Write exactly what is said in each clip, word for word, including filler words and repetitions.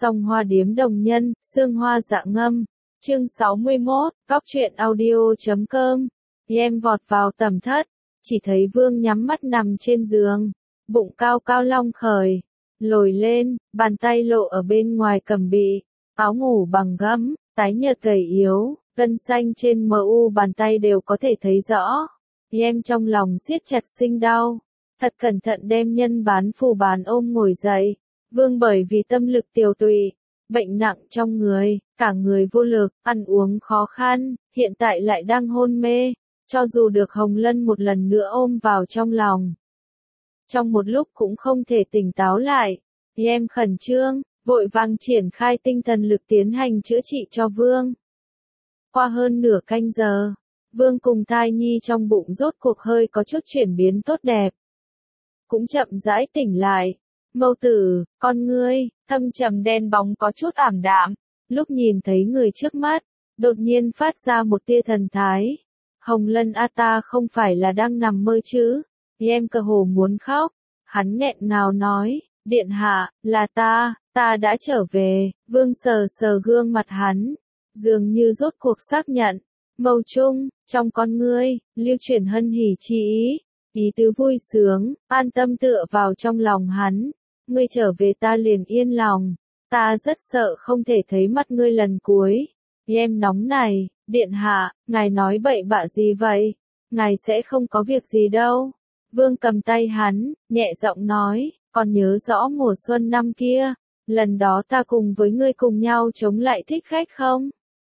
Song Hoa Điếm Đồng Nhân, Sương Hoa Dạ Ngâm. Chương sáu mươi mốt, Cóc truyện audio chấm com. Em vọt vào tầm thất, chỉ thấy Vương nhắm mắt nằm trên giường, bụng cao cao long khởi, lồi lên, bàn tay lộ ở bên ngoài cẩm bị, áo ngủ bằng gấm, tái nhợt gầy yếu, gân xanh trên mờ u bàn tay đều có thể thấy rõ. Em trong lòng siết chặt sinh đau, thật cẩn thận đem nhân bán phù bán ôm ngồi dậy. Vương bởi vì tâm lực tiều tụy, bệnh nặng trong người, cả người vô lực, ăn uống khó khăn, hiện tại lại đang hôn mê, cho dù được Hồng Lân một lần nữa ôm vào trong lòng. Trong một lúc cũng không thể tỉnh táo lại, em khẩn trương, vội vàng triển khai tinh thần lực tiến hành chữa trị cho Vương. Qua hơn nửa canh giờ, Vương cùng thai nhi trong bụng rốt cuộc hơi có chút chuyển biến tốt đẹp. Cũng chậm rãi tỉnh lại. Mâu tử, con ngươi, thâm trầm đen bóng có chút ảm đạm, lúc nhìn thấy người trước mắt, đột nhiên phát ra một tia thần thái. Hồng Lân a ta không phải là đang nằm mơ chứ, em cơ hồ muốn khóc, hắn nghẹn ngào nói, điện hạ, là ta, ta đã trở về. Vương sờ sờ gương mặt hắn, dường như rốt cuộc xác nhận, mâu trung, trong con ngươi, lưu chuyển hân hỉ chi ý, ý tứ vui sướng, an tâm tựa vào trong lòng hắn. Ngươi trở về ta liền yên lòng, ta rất sợ không thể thấy mắt ngươi lần cuối. Em nóng này, điện hạ, ngài nói bậy bạ gì vậy? Ngài sẽ không có việc gì đâu. Vương cầm tay hắn, nhẹ giọng nói, còn nhớ rõ mùa xuân năm kia, lần đó ta cùng với ngươi cùng nhau chống lại thích khách không?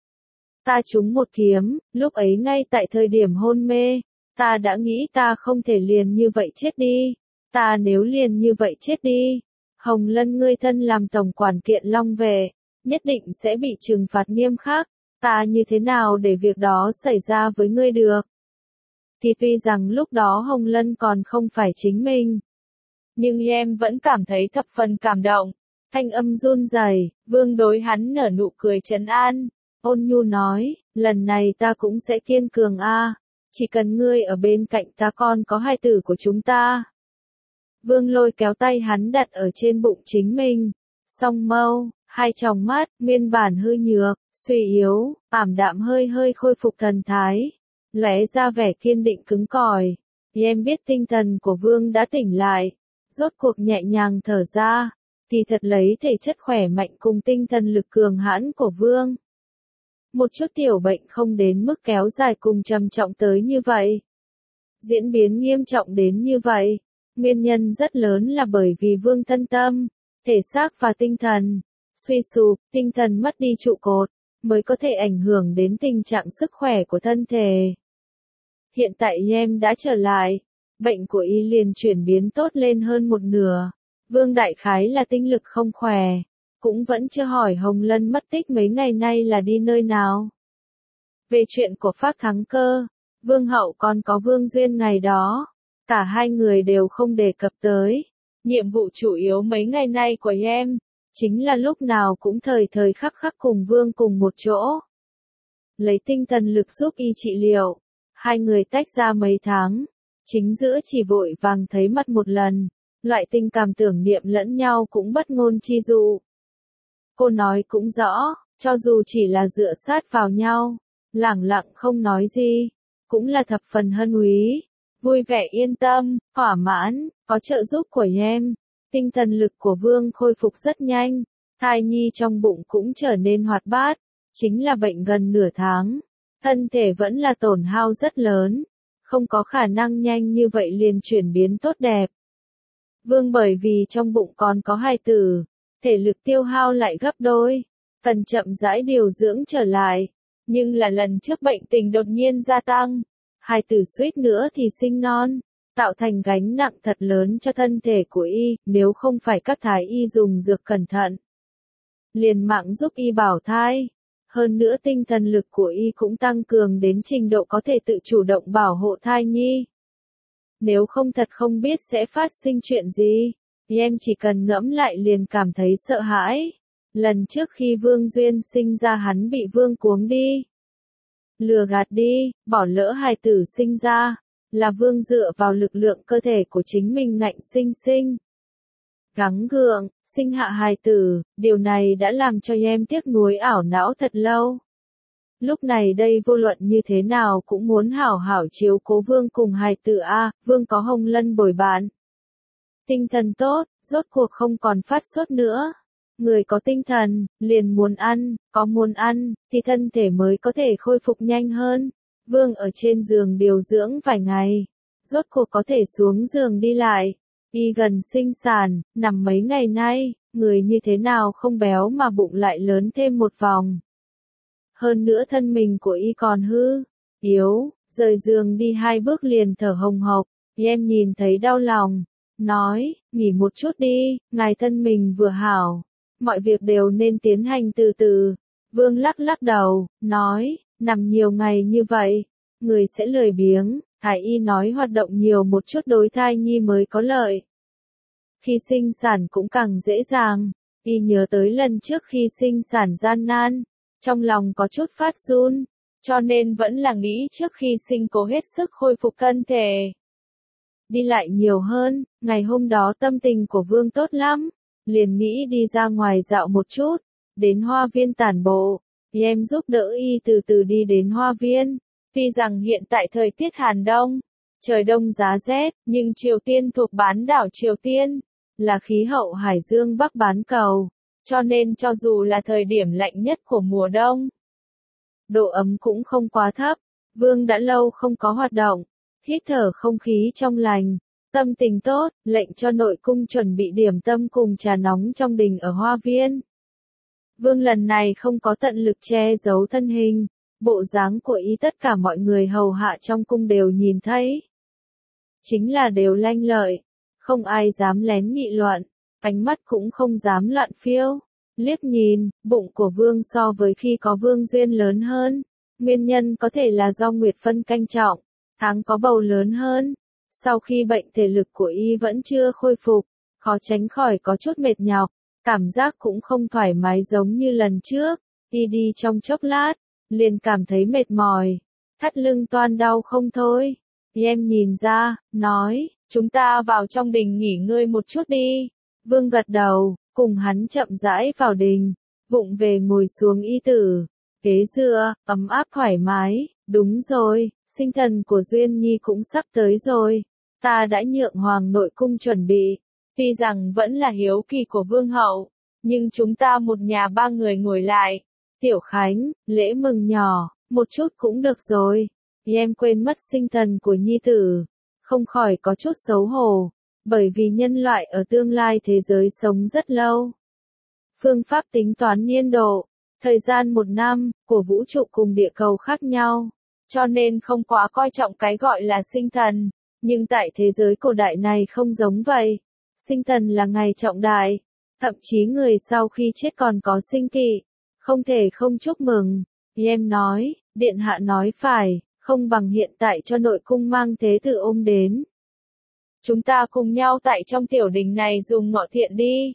Ta trúng một kiếm, lúc ấy ngay tại thời điểm hôn mê, ta đã nghĩ ta không thể liền như vậy chết đi. Ta nếu liền như vậy chết đi, Hồng Lân ngươi thân làm tổng quản kiện Long Vệ, nhất định sẽ bị trừng phạt nghiêm khắc, ta như thế nào để việc đó xảy ra với ngươi được? Thì tuy rằng lúc đó Hồng Lân còn không phải chính mình, nhưng em vẫn cảm thấy thập phần cảm động, thanh âm run rẩy. Vương đối hắn nở nụ cười trấn an, ôn nhu nói, lần này ta cũng sẽ kiên cường a, chỉ cần ngươi ở bên cạnh ta con có hai tử của chúng ta. Vương lôi kéo tay hắn đặt ở trên bụng chính mình, song mâu, hai tròng mắt, nguyên bản hư nhược, suy yếu, ảm đạm hơi hơi khôi phục thần thái, lóe ra vẻ kiên định cứng cỏi. Em biết tinh thần của Vương đã tỉnh lại, rốt cuộc nhẹ nhàng thở ra, thì thật lấy thể chất khỏe mạnh cùng tinh thần lực cường hãn của Vương. Một chút tiểu bệnh không đến mức kéo dài cùng trầm trọng tới như vậy. Diễn biến nghiêm trọng đến như vậy. Nguyên nhân rất lớn là bởi vì Vương thân tâm, thể xác và tinh thần, suy sụp, tinh thần mất đi trụ cột, mới có thể ảnh hưởng đến tình trạng sức khỏe của thân thể. Hiện tại em đã trở lại, bệnh của y liền chuyển biến tốt lên hơn một nửa. Vương đại khái là tinh lực không khỏe, cũng vẫn chưa hỏi Hồng Lân mất tích mấy ngày nay là đi nơi nào. Về chuyện của Phác Thắng Cơ, Vương hậu còn có Vương Duyên ngày đó. Cả hai người đều không đề cập tới. Nhiệm vụ chủ yếu mấy ngày nay của em, chính là lúc nào cũng thời thời khắc khắc cùng Vương cùng một chỗ. Lấy tinh thần lực giúp y trị liệu. Hai người tách ra mấy tháng. Chính giữa chỉ vội vàng thấy mặt một lần. Loại tình cảm tưởng niệm lẫn nhau cũng bất ngôn chi dụ. Cô nói cũng rõ, cho dù chỉ là dựa sát vào nhau, lẳng lặng không nói gì, cũng là thập phần hân úy. Vui vẻ yên tâm, thỏa mãn, có trợ giúp của em. Tinh thần lực của Vương khôi phục rất nhanh, thai nhi trong bụng cũng trở nên hoạt bát, chính là bệnh gần nửa tháng. Thân thể vẫn là tổn hao rất lớn, không có khả năng nhanh như vậy liền chuyển biến tốt đẹp. Vương bởi vì trong bụng còn có hài tử, thể lực tiêu hao lại gấp đôi, cần chậm rãi điều dưỡng trở lại, nhưng là lần trước bệnh tình đột nhiên gia tăng. Hai tử suýt nữa thì sinh non, tạo thành gánh nặng thật lớn cho thân thể của y, nếu không phải các thái y dùng dược cẩn thận. Liền mạng giúp y bảo thai, hơn nữa tinh thần lực của y cũng tăng cường đến trình độ có thể tự chủ động bảo hộ thai nhi. Nếu không thật không biết sẽ phát sinh chuyện gì, em chỉ cần ngẫm lại liền cảm thấy sợ hãi. Lần trước khi Vương Duyên sinh ra hắn bị Vương cuống đi. Lừa gạt đi, bỏ lỡ hài tử sinh ra, là Vương dựa vào lực lượng cơ thể của chính mình ngạnh sinh sinh. Gắng gượng, sinh hạ hài tử, điều này đã làm cho em tiếc nuối ảo não thật lâu. Lúc này đây vô luận như thế nào cũng muốn hảo hảo chiếu cố Vương cùng hài tử a, Vương có Hồng Lân bồi bạn. Tinh thần tốt, rốt cuộc không còn phát sốt nữa. Người có tinh thần, liền muốn ăn, có muốn ăn, thì thân thể mới có thể khôi phục nhanh hơn. Vương ở trên giường điều dưỡng vài ngày, rốt cuộc có thể xuống giường đi lại. Y gần sinh sản, nằm mấy ngày nay, người như thế nào không béo mà bụng lại lớn thêm một vòng. Hơn nữa thân mình của Y còn hư, yếu, rời giường đi hai bước liền thở hồng hộc. Em nhìn thấy đau lòng, nói, nghỉ một chút đi, ngài thân mình vừa hảo. Mọi việc đều nên tiến hành từ từ. Vương lắc lắc đầu, nói, nằm nhiều ngày như vậy, người sẽ lười biếng. Thái y nói hoạt động nhiều một chút đối thai nhi mới có lợi. Khi sinh sản cũng càng dễ dàng. Y nhớ tới lần trước khi sinh sản gian nan, trong lòng có chút phát run, cho nên vẫn là nghĩ trước khi sinh cố hết sức khôi phục thân thể. Đi lại nhiều hơn, ngày hôm đó tâm tình của Vương tốt lắm, liền nghĩ đi ra ngoài dạo một chút, đến hoa viên tản bộ. Em giúp đỡ Y từ từ đi đến hoa viên. Tuy rằng hiện tại thời tiết Hàn Đông, trời đông giá rét, nhưng Triều Tiên thuộc bán đảo Triều Tiên, là khí hậu Hải Dương Bắc bán cầu, cho nên cho dù là thời điểm lạnh nhất của mùa đông, độ ấm cũng không quá thấp. Vương đã lâu không có hoạt động, hít thở không khí trong lành, tâm tình tốt, lệnh cho nội cung chuẩn bị điểm tâm cùng trà nóng trong đình ở hoa viên. Vương lần này không có tận lực che giấu thân hình. Bộ dáng của Y tất cả mọi người hầu hạ trong cung đều nhìn thấy. Chính là đều lanh lợi, không ai dám lén nghị luận, ánh mắt cũng không dám loạn phiêu. Liếc nhìn, bụng của Vương so với khi có Vương duyên lớn hơn. Nguyên nhân có thể là do Nguyệt phân canh trọng, tháng có bầu lớn hơn. Sau khi bệnh thể lực của Y vẫn chưa khôi phục, khó tránh khỏi có chút mệt nhọc, cảm giác cũng không thoải mái giống như lần trước. Y đi trong chốc lát, liền cảm thấy mệt mỏi, thắt lưng toan đau không thôi. Em nhìn ra, nói, chúng ta vào trong đình nghỉ ngơi một chút đi. Vương gật đầu, cùng hắn chậm rãi vào đình, vụng về ngồi xuống Y tử, ghế dựa, ấm áp thoải mái. Đúng rồi, sinh thần của Duyên Nhi cũng sắp tới rồi, ta đã nhượng hoàng nội cung chuẩn bị. Tuy rằng vẫn là hiếu kỳ của Vương hậu, nhưng chúng ta một nhà ba người ngồi lại. Tiểu Khánh, lễ mừng nhỏ, một chút cũng được rồi. Em quên mất sinh thần của nhi tử, không khỏi có chút xấu hổ, bởi vì nhân loại ở tương lai thế giới sống rất lâu. Phương pháp tính toán niên độ, thời gian một năm, của vũ trụ cùng địa cầu khác nhau, cho nên không quá coi trọng cái gọi là sinh thần, nhưng tại thế giới cổ đại này không giống vậy. Sinh thần là ngày trọng đại, thậm chí người sau khi chết còn có sinh kỵ. Không thể không chúc mừng. Em nói, điện hạ nói phải, không bằng hiện tại cho nội cung mang thế tử ôm đến. Chúng ta cùng nhau tại trong tiểu đình này dùng ngọ thiện đi.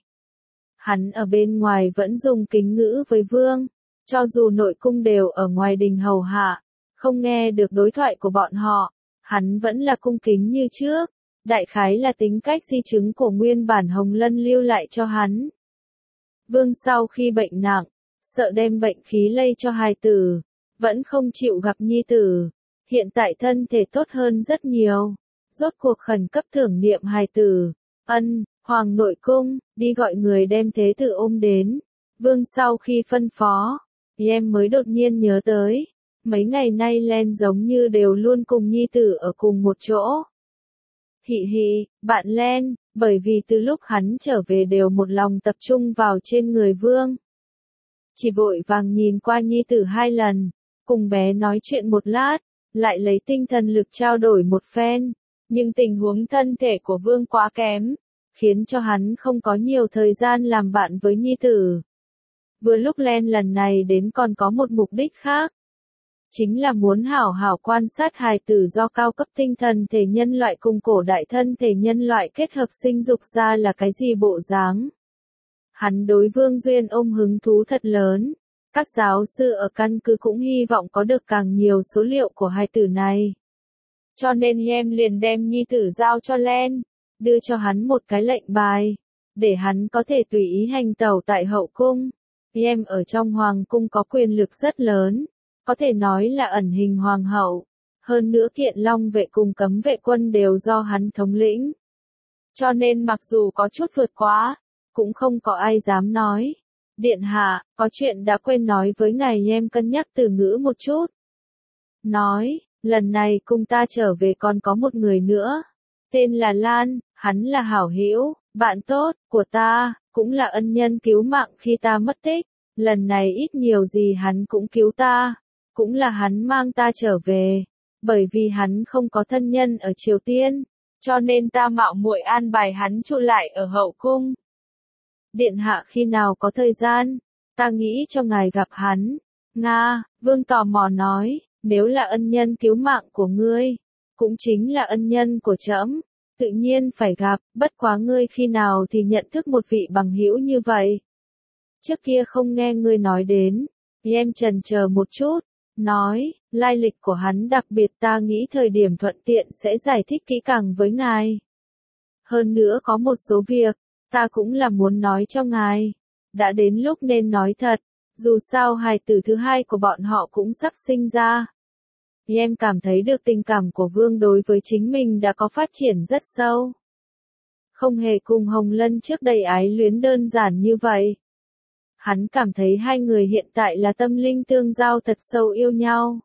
Hắn ở bên ngoài vẫn dùng kính ngữ với Vương, cho dù nội cung đều ở ngoài đình hầu hạ, không nghe được đối thoại của bọn họ, hắn vẫn là cung kính như trước. Đại khái là tính cách di chứng của nguyên bản Hồng Lân lưu lại cho hắn. Vương sau khi bệnh nặng, sợ đem bệnh khí lây cho hài tử, vẫn không chịu gặp nhi tử. Hiện tại thân thể tốt hơn rất nhiều, rốt cuộc khẩn cấp tưởng niệm hài tử. Ân, hoàng nội cung, đi gọi người đem thế tử ôm đến. Vương sau khi phân phó, em mới đột nhiên nhớ tới, mấy ngày nay Len giống như đều luôn cùng nhi tử ở cùng một chỗ. Hị hị, bạn Len, bởi vì từ lúc hắn trở về đều một lòng tập trung vào trên người Vương. Chỉ vội vàng nhìn qua nhi tử hai lần, cùng bé nói chuyện một lát, lại lấy tinh thần lực trao đổi một phen, nhưng tình huống thân thể của Vương quá kém, khiến cho hắn không có nhiều thời gian làm bạn với nhi tử. Vừa lúc Len lần này đến còn có một mục đích khác, chính là muốn hảo hảo quan sát hài tử do cao cấp tinh thần thể nhân loại cùng cổ đại thân thể nhân loại kết hợp sinh dục ra là cái gì bộ dáng. Hắn đối Vương Duyên ôm hứng thú thật lớn. Các giáo sư ở căn cứ cũng hy vọng có được càng nhiều số liệu của hài tử này. Cho nên em liền đem nhi tử giao cho Len, đưa cho hắn một cái lệnh bài. để hắn có thể tùy ý hành tẩu tại hậu cung. Em ở trong hoàng cung có quyền lực rất lớn, có thể nói là ẩn hình hoàng hậu. Hơn nữa Kiện Long vệ cùng cấm vệ quân đều do hắn thống lĩnh. Cho nên mặc dù có chút vượt quá, cũng không có ai dám nói. Điện hạ, có chuyện đã quên nói với ngài, em cân nhắc từ ngữ một chút. Nói, lần này cùng ta trở về còn có một người nữa. Tên là Lan, hắn là hảo hữu, bạn tốt của ta, cũng là ân nhân cứu mạng khi ta mất tích. Lần này ít nhiều gì hắn cũng cứu ta, cũng là hắn mang ta trở về. Bởi vì hắn không có thân nhân ở Triều Tiên, cho nên ta mạo muội an bài hắn trụ lại ở hậu cung. Điện hạ khi nào có thời gian, ta nghĩ cho ngài gặp hắn. Nga, Vương tò mò nói, nếu là ân nhân cứu mạng của ngươi, cũng chính là ân nhân của trẫm, tự nhiên phải gặp, bất quá ngươi khi nào thì nhận thức một vị bằng hữu như vậy. Trước kia không nghe ngươi nói đến, em chần chờ một chút, nói, lai lịch của hắn đặc biệt, ta nghĩ thời điểm thuận tiện sẽ giải thích kỹ càng với ngài. Hơn nữa có một số việc, ta cũng là muốn nói cho ngài. Đã đến lúc nên nói thật, dù sao hài tử thứ hai của bọn họ cũng sắp sinh ra. Em cảm thấy được tình cảm của Vương đối với chính mình đã có phát triển rất sâu. Không hề cùng Hồng Lân trước đây ái luyến đơn giản như vậy. Hắn cảm thấy hai người hiện tại là tâm linh tương giao thật sâu yêu nhau.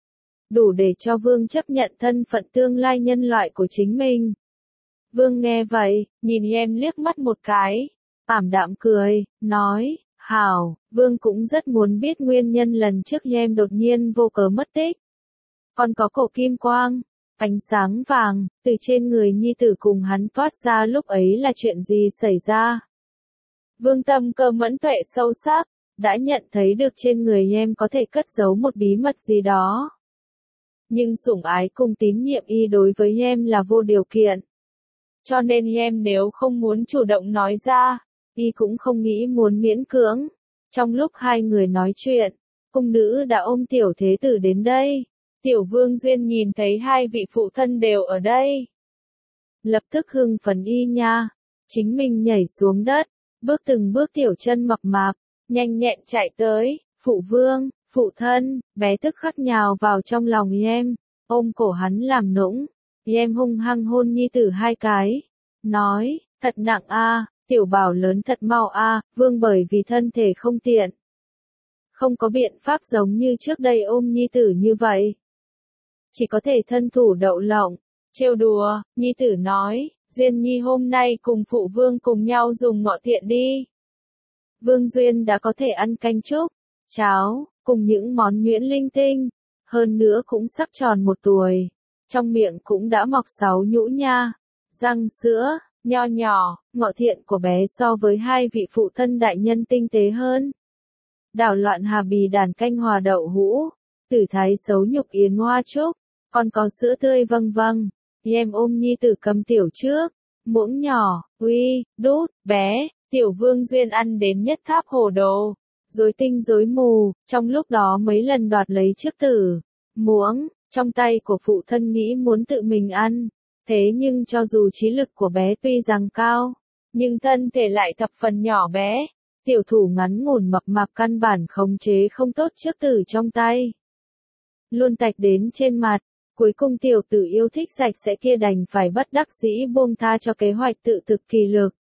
Đủ để cho Vương chấp nhận thân phận tương lai nhân loại của chính mình. Vương nghe vậy, nhìn em liếc mắt một cái, ảm đạm cười, nói, hảo, Vương cũng rất muốn biết nguyên nhân lần trước em đột nhiên vô cớ mất tích. Còn có cổ kim quang, ánh sáng vàng, từ trên người nhi tử cùng hắn toát ra lúc ấy là chuyện gì xảy ra. Vương tâm cơ mẫn tuệ sâu sắc, đã nhận thấy được trên người em có thể cất giấu một bí mật gì đó. Nhưng sủng ái cùng tín nhiệm y đối với em là vô điều kiện. Cho nên em nếu không muốn chủ động nói ra, y cũng không nghĩ muốn miễn cưỡng. Trong lúc hai người nói chuyện, cung nữ đã ôm tiểu thế tử đến đây. Tiểu Vương Duyên nhìn thấy hai vị phụ thân đều ở đây. Lập tức hưng phấn y nha, chính mình nhảy xuống đất, bước từng bước tiểu chân mập mạp, nhanh nhẹn chạy tới, phụ vương, phụ thân, bé tức khắc nhào vào trong lòng em, ôm cổ hắn làm nũng, em hung hăng hôn nhi tử hai cái, nói, thật nặng a, tiểu bảo lớn thật mau a, vương bởi vì thân thể không tiện. Không có biện pháp giống như trước đây ôm nhi tử như vậy. Chỉ có thể thân thủ đậu lộng, trêu đùa, nhi tử nói, Duyên Nhi hôm nay cùng phụ vương cùng nhau dùng ngọ thiện đi. Vương Duyên đã có thể ăn canh trúc, cháo, cùng những món nhuyễn linh tinh, hơn nữa cũng sắp tròn một tuổi, trong miệng cũng đã mọc sáu nhũ nha, răng sữa, nho nhỏ, ngọ thiện của bé so với hai vị phụ thân đại nhân tinh tế hơn. Đảo loạn hà bì đàn canh hòa đậu hũ, tử thái xấu nhục yến hoa trúc, còn có sữa tươi vâng vâng. Em ôm nhi tử cầm tiểu trước, muỗng nhỏ, uy, đút, bé, tiểu Vương Duyên ăn đến nhất tháp hồ đồ, rối tinh rối mù, trong lúc đó mấy lần đoạt lấy chiếc tử, muỗng, trong tay của phụ thân nghĩ muốn tự mình ăn, thế nhưng cho dù trí lực của bé tuy rằng cao, nhưng thân thể lại thập phần nhỏ bé, tiểu thủ ngắn ngủn mập mạp căn bản khống chế không tốt chiếc tử trong tay. Luôn tạch đến trên mặt. Cuối cùng tiểu tử yêu thích sạch sẽ kia đành phải bất đắc dĩ buông tha cho kế hoạch tự thực kỳ lực.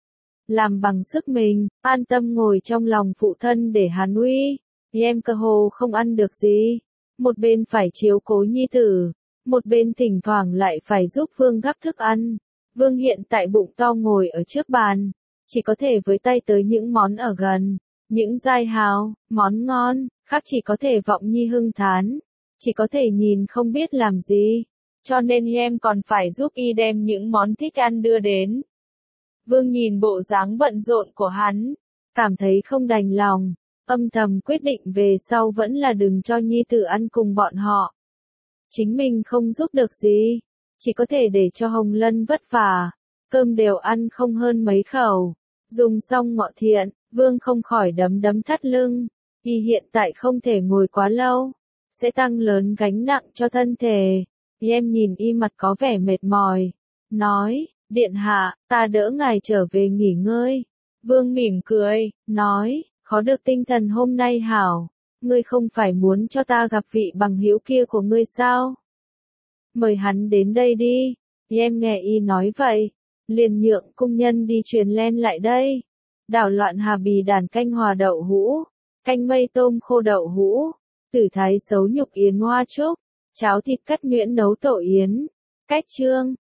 Làm bằng sức mình, an tâm ngồi trong lòng phụ thân để hắn uy. Em cơ hồ không ăn được gì. Một bên phải chiếu cố nhi tử, một bên thỉnh thoảng lại phải giúp Vương gắp thức ăn. Vương hiện tại bụng to ngồi ở trước bàn, chỉ có thể với tay tới những món ở gần, những dai hào, món ngon, khác chỉ có thể vọng nhi hưng thán. Chỉ có thể nhìn không biết làm gì, cho nên em còn phải giúp y đem những món thích ăn đưa đến. Vương nhìn bộ dáng bận rộn của hắn, cảm thấy không đành lòng, âm thầm quyết định về sau vẫn là đừng cho nhi tử ăn cùng bọn họ. Chính mình không giúp được gì, chỉ có thể để cho Hồng Lân vất vả, cơm đều ăn không hơn mấy khẩu. Dùng xong ngọ thiện, Vương không khỏi đấm đấm thắt lưng, y hiện tại không thể ngồi quá lâu. Sẽ tăng lớn gánh nặng cho thân thể. Em nhìn y mặt có vẻ mệt mỏi. Nói, Điện hạ, ta đỡ ngài trở về nghỉ ngơi. Vương mỉm cười, nói, khó được tinh thần hôm nay hảo. Ngươi không phải muốn cho ta gặp vị bằng hữu kia của ngươi sao? Mời hắn đến đây đi. Em nghe y nói vậy. Liền nhượng cung nhân đi truyền len lại đây. Đảo loạn hà bì đàn canh hòa đậu hũ. Canh mây tôm khô đậu hũ. Tử thái xấu nhục yến hoa trúc. Cháo thịt cắt nhuyễn nấu tổ yến. Cách chương.